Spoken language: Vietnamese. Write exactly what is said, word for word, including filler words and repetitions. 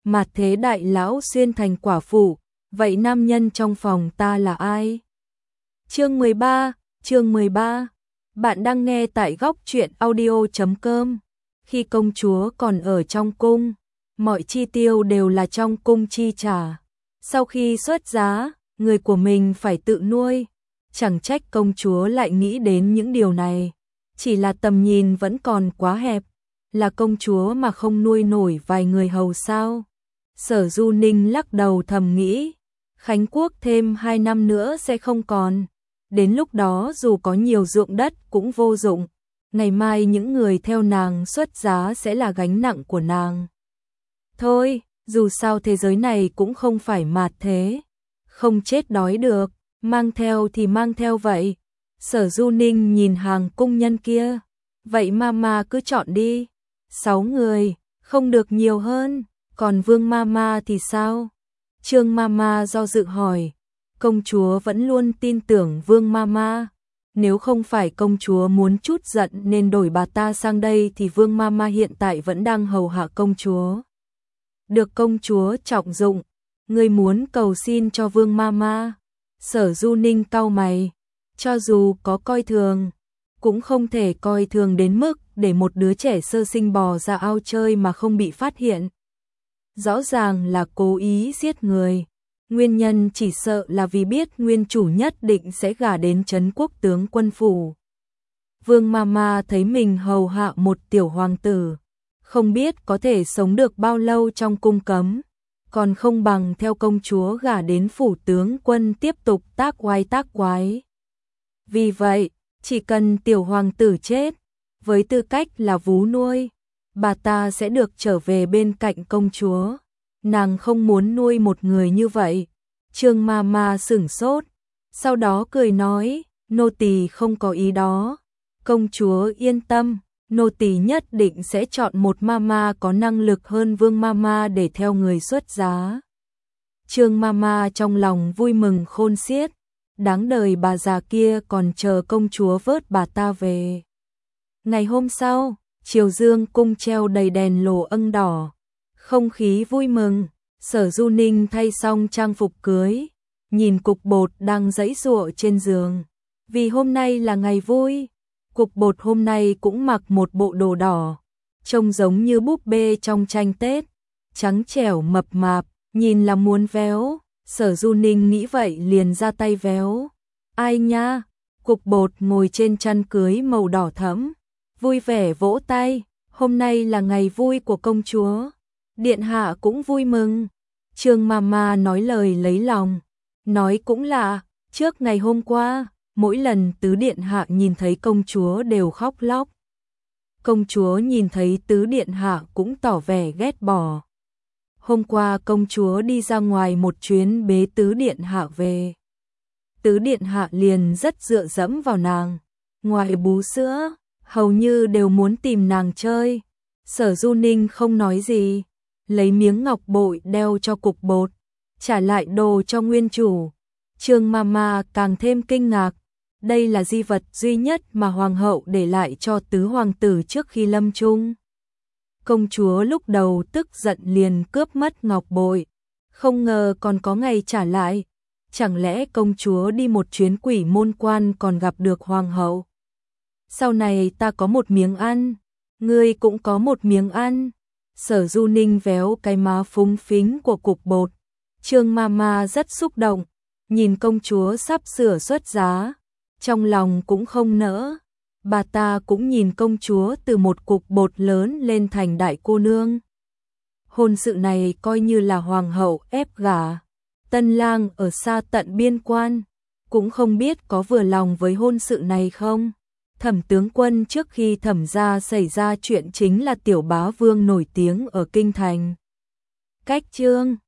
mà thế đại lão xuyên thành quả phụ, vậy nam nhân trong phòng ta là ai? Chương mười ba, chương mười ba. Bạn đang nghe tại góc truyện audio chấm com. Khi công chúa còn ở trong cung, mọi chi tiêu đều là trong cung chi trả. Sau khi xuất giá, người của mình phải tự nuôi. Chẳng trách công chúa lại nghĩ đến những điều này. Chỉ là tầm nhìn vẫn còn quá hẹp. Là công chúa mà không nuôi nổi vài người hầu sao? Sở Du Ninh lắc đầu thầm nghĩ. Khánh Quốc thêm hai năm nữa sẽ không còn. Đến lúc đó dù có nhiều ruộng đất cũng vô dụng. Ngày mai những người theo nàng xuất giá sẽ là gánh nặng của nàng. Thôi, dù sao thế giới này cũng không phải mạt thế. Không chết đói được, mang theo thì mang theo vậy. Sở Du Ninh nhìn hàng cung nhân kia. Vậy mama cứ chọn đi. Sáu người, không được nhiều hơn. Còn Vương mama thì sao? Trương mama do dự hỏi. Công chúa vẫn luôn tin tưởng Vương mama. Nếu không phải công chúa muốn chút giận nên đổi bà ta sang đây thì Vương mama hiện tại vẫn đang hầu hạ công chúa. Được công chúa trọng dụng, ngươi muốn cầu xin cho Vương mama. Sở Du Ninh cau mày, cho dù có coi thường, cũng không thể coi thường đến mức để một đứa trẻ sơ sinh bò ra ao chơi mà không bị phát hiện. Rõ ràng là cố ý giết người. Nguyên nhân chỉ sợ là vì biết nguyên chủ nhất định sẽ gả đến trấn quốc tướng quân phủ. Vương mama thấy mình hầu hạ một tiểu hoàng tử, không biết có thể sống được bao lâu trong cung cấm, còn không bằng theo công chúa gả đến phủ tướng quân tiếp tục tác oai tác quái. Vì vậy, chỉ cần tiểu hoàng tử chết, với tư cách là vú nuôi, bà ta sẽ được trở về bên cạnh công chúa. Nàng không muốn nuôi một người như vậy. Trương mama sửng sốt, sau đó cười nói, nô tỳ không có ý đó. Công chúa yên tâm, nô tỳ nhất định sẽ chọn một mama có năng lực hơn Vương mama để theo người xuất giá. Trương mama trong lòng vui mừng khôn xiết, đáng đời bà già kia còn chờ công chúa vớt bà ta về. Ngày hôm sau, triều dương cung treo đầy đèn lồ âng đỏ, không khí vui mừng. Sở Du Ninh thay xong trang phục cưới, nhìn cục bột đang giãy giụa trên giường. Vì hôm nay là ngày vui, cục bột hôm nay cũng mặc một bộ đồ đỏ, trông giống như búp bê trong tranh Tết, trắng trẻo mập mạp, nhìn là muốn véo. Sở Du Ninh nghĩ vậy liền ra tay véo. Ai nha? Cục bột ngồi trên chăn cưới màu đỏ thẫm, vui vẻ vỗ tay. Hôm nay là ngày vui của công chúa. Điện hạ cũng vui mừng. Trương mama nói lời lấy lòng. Nói cũng lạ, trước ngày hôm qua, mỗi lần tứ điện hạ nhìn thấy công chúa đều khóc lóc. Công chúa nhìn thấy tứ điện hạ cũng tỏ vẻ ghét bỏ. Hôm qua công chúa đi ra ngoài một chuyến bế tứ điện hạ về. Tứ điện hạ liền rất dựa dẫm vào nàng. Ngoài bú sữa, hầu như đều muốn tìm nàng chơi. Sở Du Ninh không nói gì, lấy miếng ngọc bội đeo cho cục bột, trả lại đồ cho nguyên chủ. Trương mama càng thêm kinh ngạc, đây là di vật duy nhất mà hoàng hậu để lại cho tứ hoàng tử trước khi lâm chung. Công chúa lúc đầu tức giận liền cướp mất ngọc bội, không ngờ còn có ngày trả lại. Chẳng lẽ công chúa đi một chuyến quỷ môn quan còn gặp được hoàng hậu? Sau này ta có một miếng ăn, ngươi cũng có một miếng ăn. Sở Du Ninh véo cái má phúng phính của cục bột. Trương mama rất xúc động, nhìn công chúa sắp sửa xuất giá, trong lòng cũng không nỡ. Bà ta cũng nhìn công chúa từ một cục bột lớn lên thành đại cô nương. Hôn sự này coi như là hoàng hậu ép gả. Tân lang ở xa tận biên quan, cũng không biết có vừa lòng với hôn sự này không. Thẩm tướng quân trước khi thẩm gia xảy ra chuyện chính là tiểu bá vương nổi tiếng ở kinh thành. Cách chương